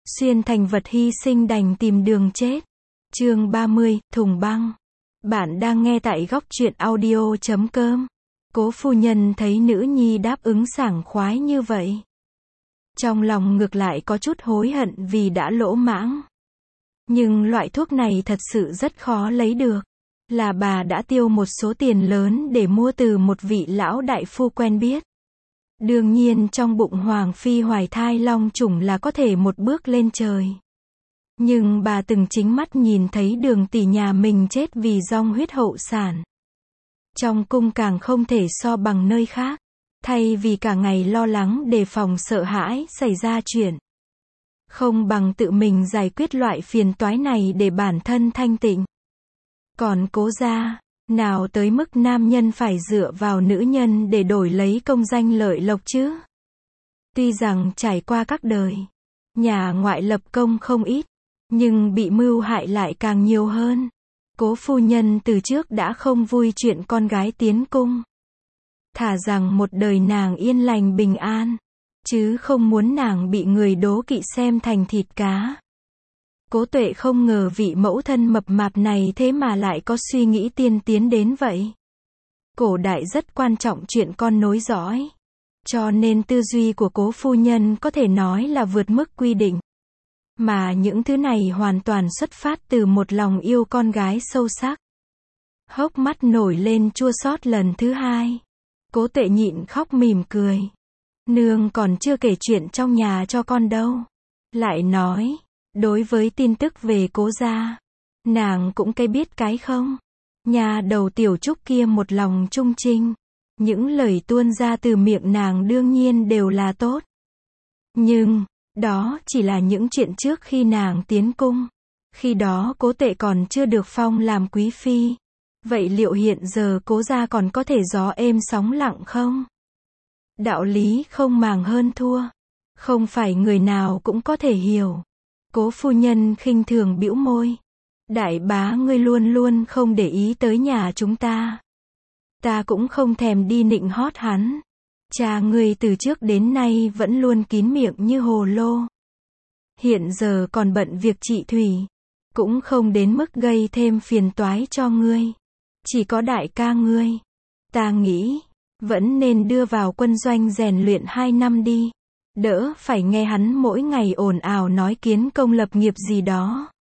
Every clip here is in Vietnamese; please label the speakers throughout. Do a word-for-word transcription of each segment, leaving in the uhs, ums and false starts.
Speaker 1: xuyên thành vật hy sinh đành tìm đường chết. Chương ba mươi, thùng băng. Bạn đang nghe tại góc truyện audio chấm com. Cố phu nhân thấy nữ nhi đáp ứng sảng khoái như vậy, trong lòng ngược lại có chút hối hận vì đã lỗ mãng. Nhưng loại thuốc này thật sự rất khó lấy được. Là bà đã tiêu một số tiền lớn để mua từ một vị lão đại phu quen biết. Đương nhiên trong bụng Hoàng Phi hoài thai long trùng là có thể một bước lên trời. Nhưng bà từng chính mắt nhìn thấy Đường tỷ nhà mình chết vì dòng huyết hậu sản. Trong cung càng không thể so bằng nơi khác. Thay vì cả ngày lo lắng đề phòng sợ hãi xảy ra chuyện, không bằng tự mình giải quyết loại phiền toái này để bản thân thanh tịnh. Còn Cố gia, nào tới mức nam nhân phải dựa vào nữ nhân để đổi lấy công danh lợi lộc chứ. Tuy rằng trải qua các đời, nhà ngoại lập công không ít, nhưng bị mưu hại lại càng nhiều hơn. Cố phu nhân từ trước đã không vui chuyện con gái tiến cung. Thà rằng một đời nàng yên lành bình an, chứ không muốn nàng bị người đố kỵ xem thành thịt cá. Cố Tuệ không ngờ vị mẫu thân mập mạp này thế mà lại có suy nghĩ tiên tiến đến vậy. Cổ đại rất quan trọng chuyện con nối dõi, cho nên tư duy của cố phu nhân có thể nói là vượt mức quy định. Mà những thứ này hoàn toàn xuất phát từ một lòng yêu con gái sâu sắc. Hốc mắt nổi lên chua xót lần thứ hai. Cố Tuệ nhịn khóc mỉm cười. Nương còn chưa kể chuyện trong nhà cho con đâu. Lại nói, đối với tin tức về Cố gia, nàng cũng cái biết cái không. Nhà đầu Tiểu Trúc kia một lòng trung trinh. Những lời tuôn ra từ miệng nàng đương nhiên đều là tốt. Nhưng, đó chỉ là những chuyện trước khi nàng tiến cung. Khi đó Cố Tuệ còn chưa được phong làm quý phi. Vậy liệu hiện giờ Cố gia còn có thể gió êm sóng lặng không? Đạo lý không màng hơn thua, không phải người nào cũng có thể hiểu. Cố phu nhân khinh thường bĩu môi. Đại bá ngươi luôn luôn không để ý tới nhà chúng ta. Ta cũng không thèm đi nịnh hót hắn. Cha ngươi từ trước đến nay vẫn luôn kín miệng như hồ lô. Hiện giờ còn bận việc trị thủy, cũng không đến mức gây thêm phiền toái cho ngươi. Chỉ có đại ca ngươi, ta nghĩ, vẫn nên đưa vào quân doanh rèn luyện hai năm đi. Đỡ phải nghe hắn mỗi ngày ồn ào nói kiến công lập nghiệp gì đó.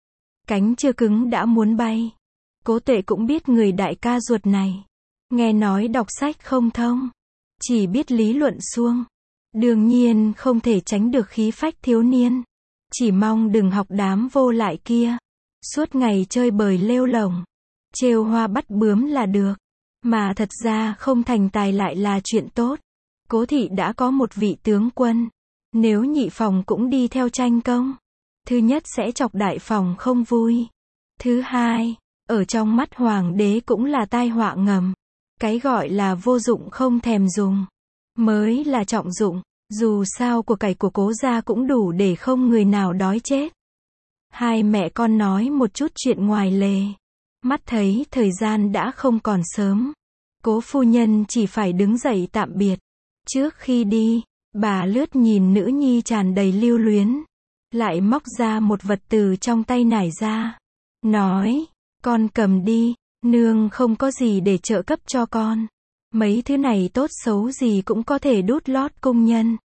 Speaker 1: Cánh chưa cứng đã muốn bay. Cố Tuệ cũng biết người đại ca ruột này. Nghe nói đọc sách không thông, chỉ biết lý luận suông. Đương nhiên không thể tránh được khí phách thiếu niên. Chỉ mong đừng học đám vô lại kia. Suốt ngày chơi bời lêu lổng, trêu hoa bắt bướm là được. Mà thật ra không thành tài lại là chuyện tốt. Cố thị đã có một vị tướng quân. Nếu nhị phòng cũng đi theo tranh công, thứ nhất sẽ chọc đại phòng không vui. Thứ hai, ở trong mắt hoàng đế cũng là tai họa ngầm. Cái gọi là vô dụng không thèm dùng, mới là trọng dụng. Dù sao của cải của Cố gia cũng đủ để không người nào đói chết. Hai mẹ con nói một chút chuyện ngoài lề. Mắt thấy thời gian đã không còn sớm. Cố phu nhân chỉ phải đứng dậy tạm biệt. Trước khi đi, bà lướt nhìn nữ nhi tràn đầy lưu luyến. Lại móc ra một vật từ trong tay nải ra. Nói, con cầm đi, nương không có gì để trợ cấp cho con. Mấy thứ này tốt xấu gì cũng có thể đút lót công nhân.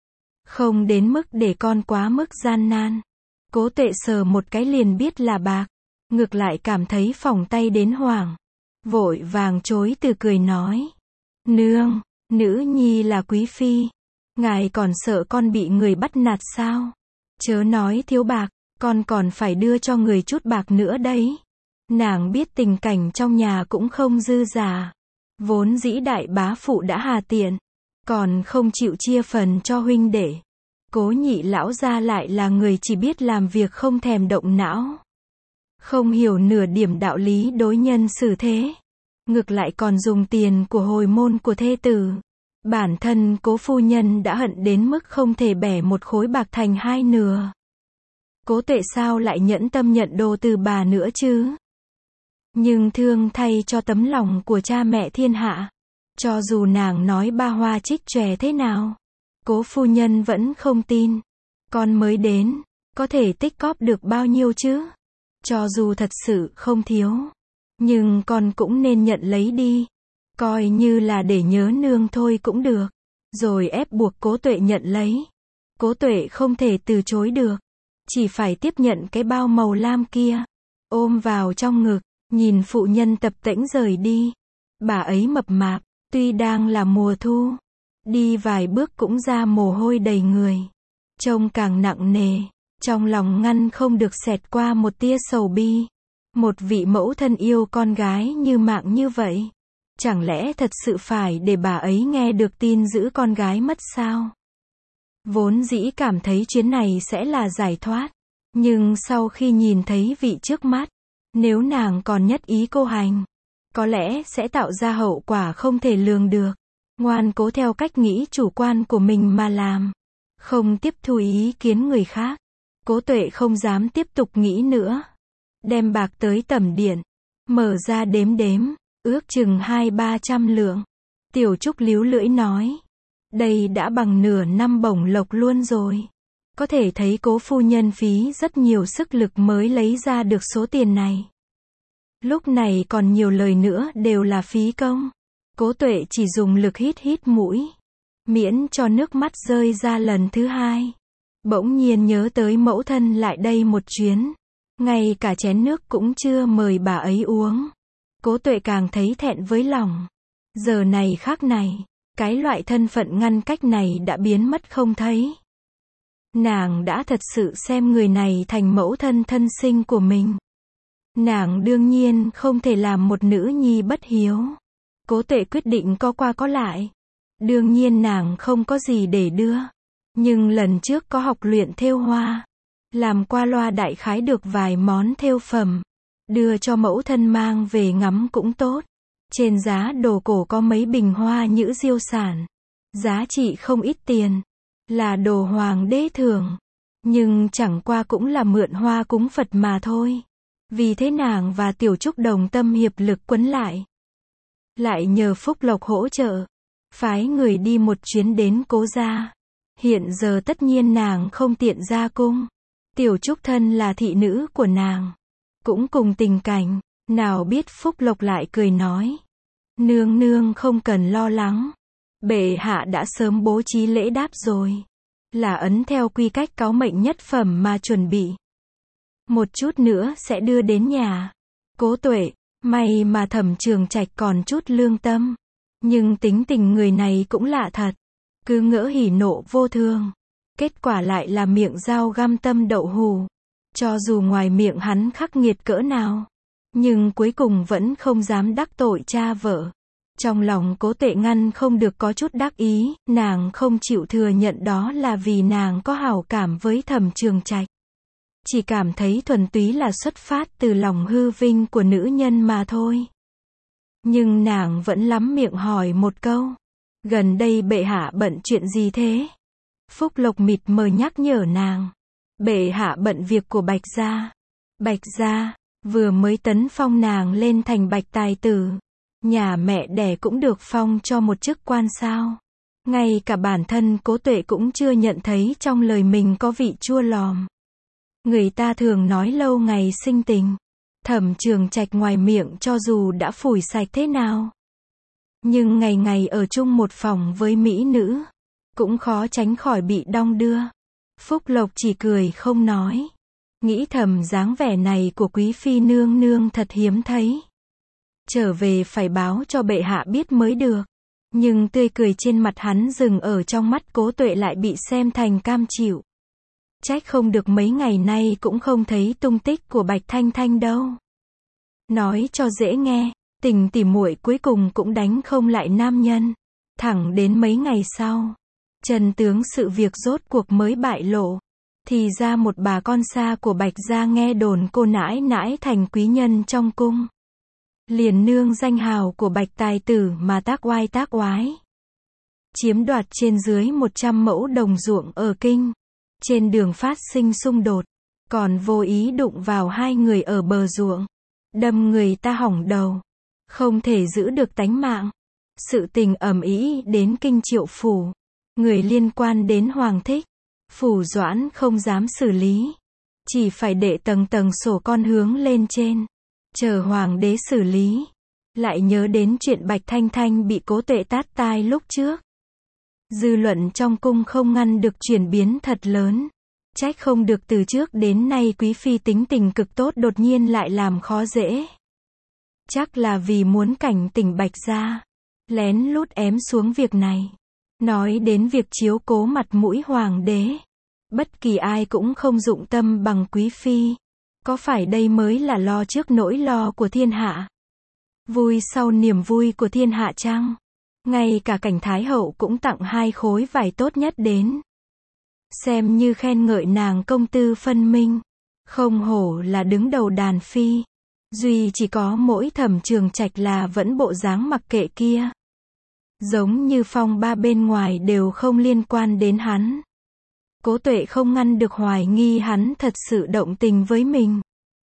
Speaker 1: Không đến mức để con quá mức gian nan. Cố Tuệ sờ một cái liền biết là bạc. Ngược lại cảm thấy phỏng tay đến hoảng. Vội vàng chối từ cười nói. Nương, nữ nhi là quý phi. Ngài còn sợ con bị người bắt nạt sao? Chớ nói thiếu bạc, con còn phải đưa cho người chút bạc nữa đấy. Nàng biết tình cảnh trong nhà cũng không dư giả. Vốn dĩ đại bá phụ đã hà tiện, còn không chịu chia phần cho huynh đệ. Cố nhị lão gia lại là người chỉ biết làm việc không thèm động não. Không hiểu nửa điểm đạo lý đối nhân xử thế. Ngược lại còn dùng tiền của hồi môn của thê tử. Bản thân Cố phu nhân đã hận đến mức không thể bẻ một khối bạc thành hai nửa. Cố Tuệ sao lại nhẫn tâm nhận đồ từ bà nữa chứ? Nhưng thương thay cho tấm lòng của cha mẹ thiên hạ. Cho dù nàng nói ba hoa trích chòe thế nào, Cố phu nhân vẫn không tin. Con mới đến, có thể tích cóp được bao nhiêu chứ? Cho dù thật sự không thiếu, nhưng con cũng nên nhận lấy đi. Coi như là để nhớ nương thôi cũng được. Rồi ép buộc Cố Tuệ nhận lấy. Cố Tuệ không thể từ chối được. Chỉ phải tiếp nhận cái bao màu lam kia. Ôm vào trong ngực, nhìn phụ nhân tập tễnh rời đi. Bà ấy mập mạp, tuy đang là mùa thu. Đi vài bước cũng ra mồ hôi đầy người. Trông càng nặng nề. Trong lòng ngăn không được xẹt qua một tia sầu bi. Một vị mẫu thân yêu con gái như mạng như vậy. Chẳng lẽ thật sự phải để bà ấy nghe được tin giữ con gái mất sao? Vốn dĩ cảm thấy chuyến này sẽ là giải thoát. Nhưng sau khi nhìn thấy vị trước mắt, nếu nàng còn nhất ý cô hành, có lẽ sẽ tạo ra hậu quả không thể lường được. Ngoan cố theo cách nghĩ chủ quan của mình mà làm. Không tiếp thu ý kiến người khác. Cố Tuệ không dám tiếp tục nghĩ nữa. Đem bạc tới tẩm điện. Mở ra đếm đếm. Ước chừng hai ba trăm lượng. Tiểu Trúc líu lưỡi nói. Đây đã bằng nửa năm bổng lộc luôn rồi. Có thể thấy Cố phu nhân phí rất nhiều sức lực mới lấy ra được số tiền này. Lúc này còn nhiều lời nữa đều là phí công. Cố Tuệ chỉ dùng lực hít hít mũi. Miễn cho nước mắt rơi ra lần thứ hai. Bỗng nhiên nhớ tới mẫu thân lại đây một chuyến. Ngay cả chén nước cũng chưa mời bà ấy uống. Cố Tuệ càng thấy thẹn với lòng. Giờ này khác này, cái loại thân phận ngăn cách này đã biến mất không thấy. Nàng đã thật sự xem người này thành mẫu thân thân sinh của mình. Nàng đương nhiên không thể làm một nữ nhi bất hiếu. Cố Tuệ quyết định có qua có lại. Đương nhiên nàng không có gì để đưa. Nhưng lần trước có học luyện thêu hoa. Làm qua loa đại khái được vài món thêu phẩm. Đưa cho mẫu thân mang về ngắm cũng tốt. Trên giá đồ cổ có mấy bình hoa nhữ diêu sản. Giá trị không ít tiền. Là đồ hoàng đế thường. Nhưng chẳng qua cũng là mượn hoa cúng Phật mà thôi. Vì thế nàng và Tiểu Trúc đồng tâm hiệp lực quấn lại. Lại nhờ Phúc Lộc hỗ trợ. Phái người đi một chuyến đến Cố gia. Hiện giờ tất nhiên nàng không tiện ra cung. Tiểu Trúc thân là thị nữ của nàng. Cũng cùng tình cảnh. Nào biết Phúc Lộc lại cười nói. Nương nương không cần lo lắng. Bệ hạ đã sớm bố trí lễ đáp rồi. Là ấn theo quy cách cáo mệnh nhất phẩm mà chuẩn bị. Một chút nữa sẽ đưa đến nhà. Cố Tuệ, may mà Thẩm Trường Trạch còn chút lương tâm. Nhưng tính tình người này cũng lạ thật. Cứ ngỡ hỉ nộ vô thường. Kết quả lại là miệng dao găm tâm đậu hù. Cho dù ngoài miệng hắn khắc nghiệt cỡ nào. Nhưng cuối cùng vẫn không dám đắc tội cha vợ. Trong lòng Cố Tuệ ngăn không được có chút đắc ý. Nàng không chịu thừa nhận đó là vì nàng có hảo cảm với Thẩm Trường Trạch. Chỉ cảm thấy thuần túy là xuất phát từ lòng hư vinh của nữ nhân mà thôi. Nhưng nàng vẫn lắm miệng hỏi một câu. Gần đây bệ hạ bận chuyện gì thế? Phúc Lộc mịt mờ nhắc nhở nàng. Bệ hạ bận việc của Bạch gia. Bạch gia, vừa mới tấn phong nàng lên thành Bạch tài tử. Nhà mẹ đẻ cũng được phong cho một chức quan sao. Ngay cả bản thân Cố Tuệ cũng chưa nhận thấy trong lời mình có vị chua lòm. Người ta thường nói lâu ngày sinh tình. Thẩm Trường Trạch ngoài miệng cho dù đã phủi sạch thế nào. Nhưng ngày ngày ở chung một phòng với mỹ nữ. Cũng khó tránh khỏi bị đong đưa. Phúc Lộc chỉ cười không nói. Nghĩ thầm dáng vẻ này của quý phi nương nương thật hiếm thấy. Trở về phải báo cho bệ hạ biết mới được. Nhưng tươi cười trên mặt hắn dừng ở trong mắt Cố Tuệ lại bị xem thành cam chịu. Trách không được mấy ngày nay cũng không thấy tung tích của Bạch Thanh Thanh đâu. Nói cho dễ nghe, tình tỉ muội cuối cùng cũng đánh không lại nam nhân. Thẳng đến mấy ngày sau, chân tướng sự việc rốt cuộc mới bại lộ. Thì ra một bà con xa của Bạch gia nghe đồn cô nãi nãi thành quý nhân trong cung. Liền nương danh hào của Bạch tài tử mà tác oai tác oái. Chiếm đoạt trên dưới một trăm mẫu đồng ruộng ở kinh. Trên đường phát sinh xung đột. Còn vô ý đụng vào hai người ở bờ ruộng. Đâm người ta hỏng đầu. Không thể giữ được tánh mạng. Sự tình ầm ĩ đến kinh Triệu phủ. Người liên quan đến Hoàng Thích. Phủ Doãn không dám xử lý. chỉ phải để tầng tầng sổ con hướng lên trên, chờ hoàng đế xử lý. Lại nhớ đến chuyện Bạch Thanh Thanh bị Cố Tuệ tát tai lúc trước. Dư luận trong cung không ngăn được chuyển biến thật lớn. Trách không được từ trước đến nay quý phi tính tình cực tốt đột nhiên lại làm khó dễ. Chắc là vì muốn cảnh tỉnh Bạch gia, lén lút ém xuống việc này. Nói đến việc chiếu cố mặt mũi hoàng đế, bất kỳ ai cũng không dụng tâm bằng quý phi. Có phải đây mới là lo trước nỗi lo của thiên hạ? Vui sau niềm vui của thiên hạ chăng? Ngay cả cảnh thái hậu cũng tặng hai khối vải tốt nhất đến, xem như khen ngợi nàng công tư phân minh. Không hổ là đứng đầu đàn phi. Duy chỉ có mỗi Thẩm Trường Trạch là vẫn bộ dáng mặc kệ kia. Giống như phong ba bên ngoài đều không liên quan đến hắn. Cố Tuệ không ngăn được hoài nghi hắn thật sự động tình với mình.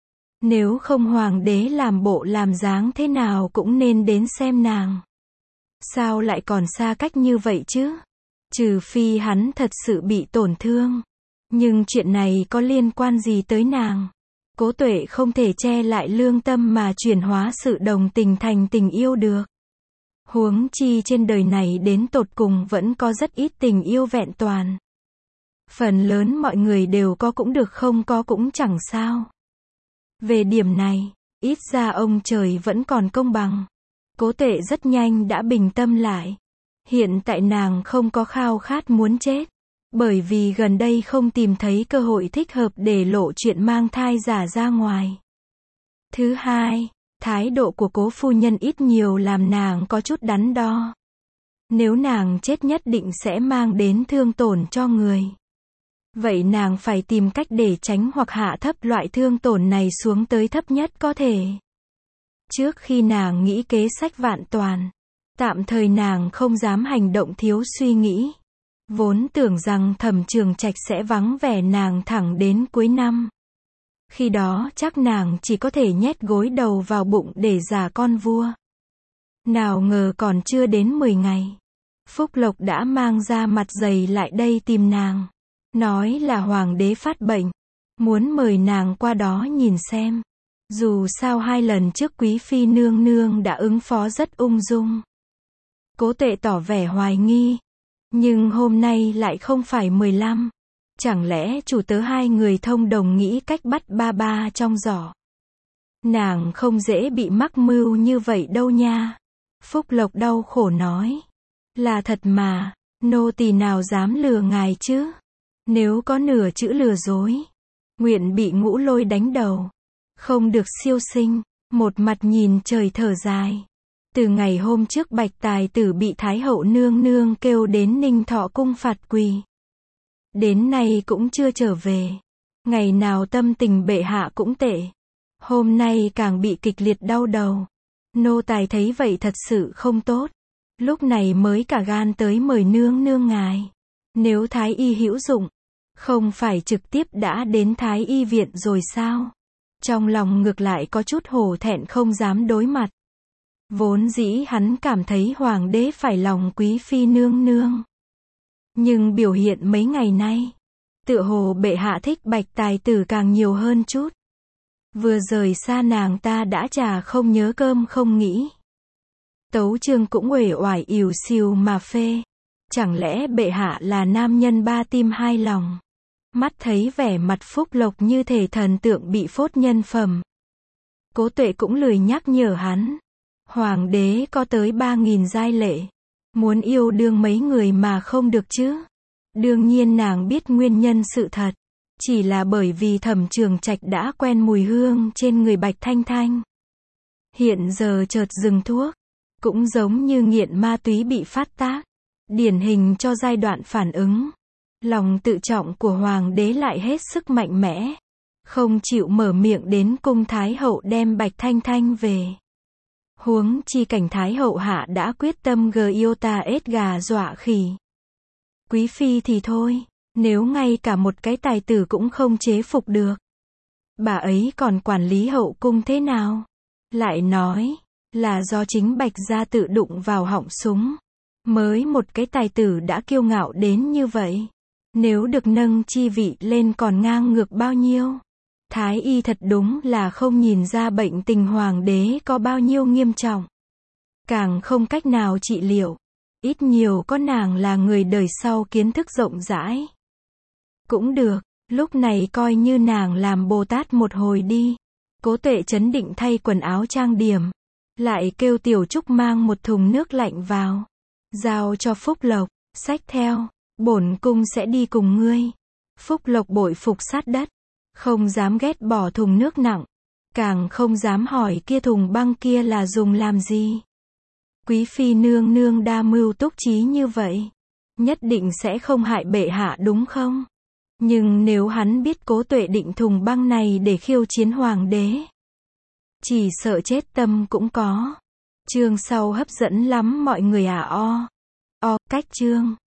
Speaker 1: Nếu không hoàng đế làm bộ làm dáng thế nào cũng nên đến xem nàng. Sao lại còn xa cách như vậy chứ? Trừ phi hắn thật sự bị tổn thương. Nhưng chuyện này có liên quan gì tới nàng? Cố Tuệ không thể che lại lương tâm mà chuyển hóa sự đồng tình thành tình yêu được. Huống chi trên đời này đến tột cùng vẫn có rất ít tình yêu vẹn toàn. Phần lớn mọi người đều có cũng được không có cũng chẳng sao. Về điểm này, ít ra ông trời vẫn còn công bằng. Cố Tuệ rất nhanh đã bình tâm lại. Hiện tại nàng không có khao khát muốn chết. Bởi vì gần đây không tìm thấy cơ hội thích hợp để lộ chuyện mang thai giả ra ngoài. Thứ hai, thái độ của cố phu nhân ít nhiều làm nàng có chút đắn đo. Nếu nàng chết nhất định sẽ mang đến thương tổn cho người. Vậy nàng phải tìm cách để tránh hoặc hạ thấp loại thương tổn này xuống tới thấp nhất có thể. Trước khi nàng nghĩ kế sách vạn toàn, tạm thời nàng không dám hành động thiếu suy nghĩ. Vốn tưởng rằng Thẩm Trường Trạch sẽ vắng vẻ nàng thẳng đến cuối năm. Khi đó chắc nàng chỉ có thể nhét gối đầu vào bụng để giả con vua. Nào ngờ còn chưa đến mười ngày, Phúc Lộc đã mang ra mặt dày lại đây tìm nàng. Nói là hoàng đế phát bệnh, muốn mời nàng qua đó nhìn xem. Dù sao hai lần trước quý phi nương nương đã ứng phó rất ung dung. Cố Tuệ tỏ vẻ hoài nghi. Nhưng hôm nay lại không phải mười lăm. Chẳng lẽ chủ tớ hai người thông đồng nghĩ cách bắt ba ba trong giỏ? Nàng không dễ bị mắc mưu như vậy đâu nha. Phúc Lộc đau khổ nói. Là thật mà, nô tỳ nào dám lừa ngài chứ? Nếu có nửa chữ lừa dối, nguyện bị Ngũ Lôi đánh đầu. Không được siêu sinh, một mặt nhìn trời thở dài. Từ ngày hôm trước Bạch Tài Tử bị Thái hậu nương nương kêu đến Ninh Thọ cung phạt quỳ, đến nay cũng chưa trở về. Ngày nào tâm tình bệ hạ cũng tệ. Hôm nay càng bị kịch liệt đau đầu. Nô tài thấy vậy thật sự không tốt. Lúc này mới cả gan tới mời nương nương ngài. Nếu Thái y hữu dụng, không phải trực tiếp đã đến Thái y viện rồi sao? Trong lòng ngược lại có chút hổ thẹn không dám đối mặt. Vốn dĩ hắn cảm thấy hoàng đế phải lòng quý phi nương nương. Nhưng biểu hiện mấy ngày nay, tựa hồ bệ hạ thích Bạch Tài Tử càng nhiều hơn chút. Vừa rời xa nàng ta đã chả không nhớ cơm không nghĩ. Tấu chương cũng uể oải ỉu xìu mà phê. Chẳng lẽ bệ hạ là nam nhân ba tim hai lòng? Mắt thấy vẻ mặt Phúc Lộc như thể thần tượng bị phốt nhân phẩm. Cố Tuệ cũng lười nhắc nhở hắn. Hoàng đế có tới ba nghìn giai lệ. Muốn yêu đương mấy người mà không được chứ? Đương nhiên nàng biết nguyên nhân sự thật. Chỉ là bởi vì Thẩm Trường Trạch đã quen mùi hương trên người Bạch Thanh Thanh. Hiện giờ chợt dừng thuốc. Cũng giống như nghiện ma túy bị phát tác. Điển hình cho giai đoạn phản ứng. Lòng tự trọng của hoàng đế lại hết sức mạnh mẽ. Không chịu mở miệng đến cung Thái hậu đem Bạch Thanh Thanh về. Huống chi cảnh Thái hậu hạ đã quyết tâm gờ yêu ta ết gà dọa khỉ. Quý phi thì thôi, nếu ngay cả một cái tài tử cũng không chế phục được, bà ấy còn quản lý hậu cung thế nào? Lại nói, là do chính Bạch gia tự đụng vào họng súng, mới một cái tài tử đã kiêu ngạo đến như vậy. Nếu được nâng chi vị lên còn ngang ngược bao nhiêu? Thái y thật đúng là không nhìn ra bệnh tình hoàng đế có bao nhiêu nghiêm trọng. Càng không cách nào trị liệu. Ít nhiều có nàng là người đời sau kiến thức rộng rãi. Cũng được, lúc này coi như nàng làm Bồ Tát một hồi đi. Cố Tuệ trấn định thay quần áo trang điểm. Lại kêu Tiểu Trúc mang một thùng nước lạnh vào. Giao cho Phúc Lộc, xách theo, bổn cung sẽ đi cùng ngươi. Phúc Lộc bội phục sát đất. Không dám ghét bỏ thùng nước nặng. Càng không dám hỏi kia thùng băng kia là dùng làm gì. Quý phi nương nương đa mưu túc trí như vậy. Nhất định sẽ không hại bệ hạ đúng không? Nhưng nếu hắn biết Cố Tuệ định thùng băng này để khiêu chiến hoàng đế. Chỉ sợ chết tâm cũng có. Chương sau hấp dẫn lắm mọi người à o. O, cách chương.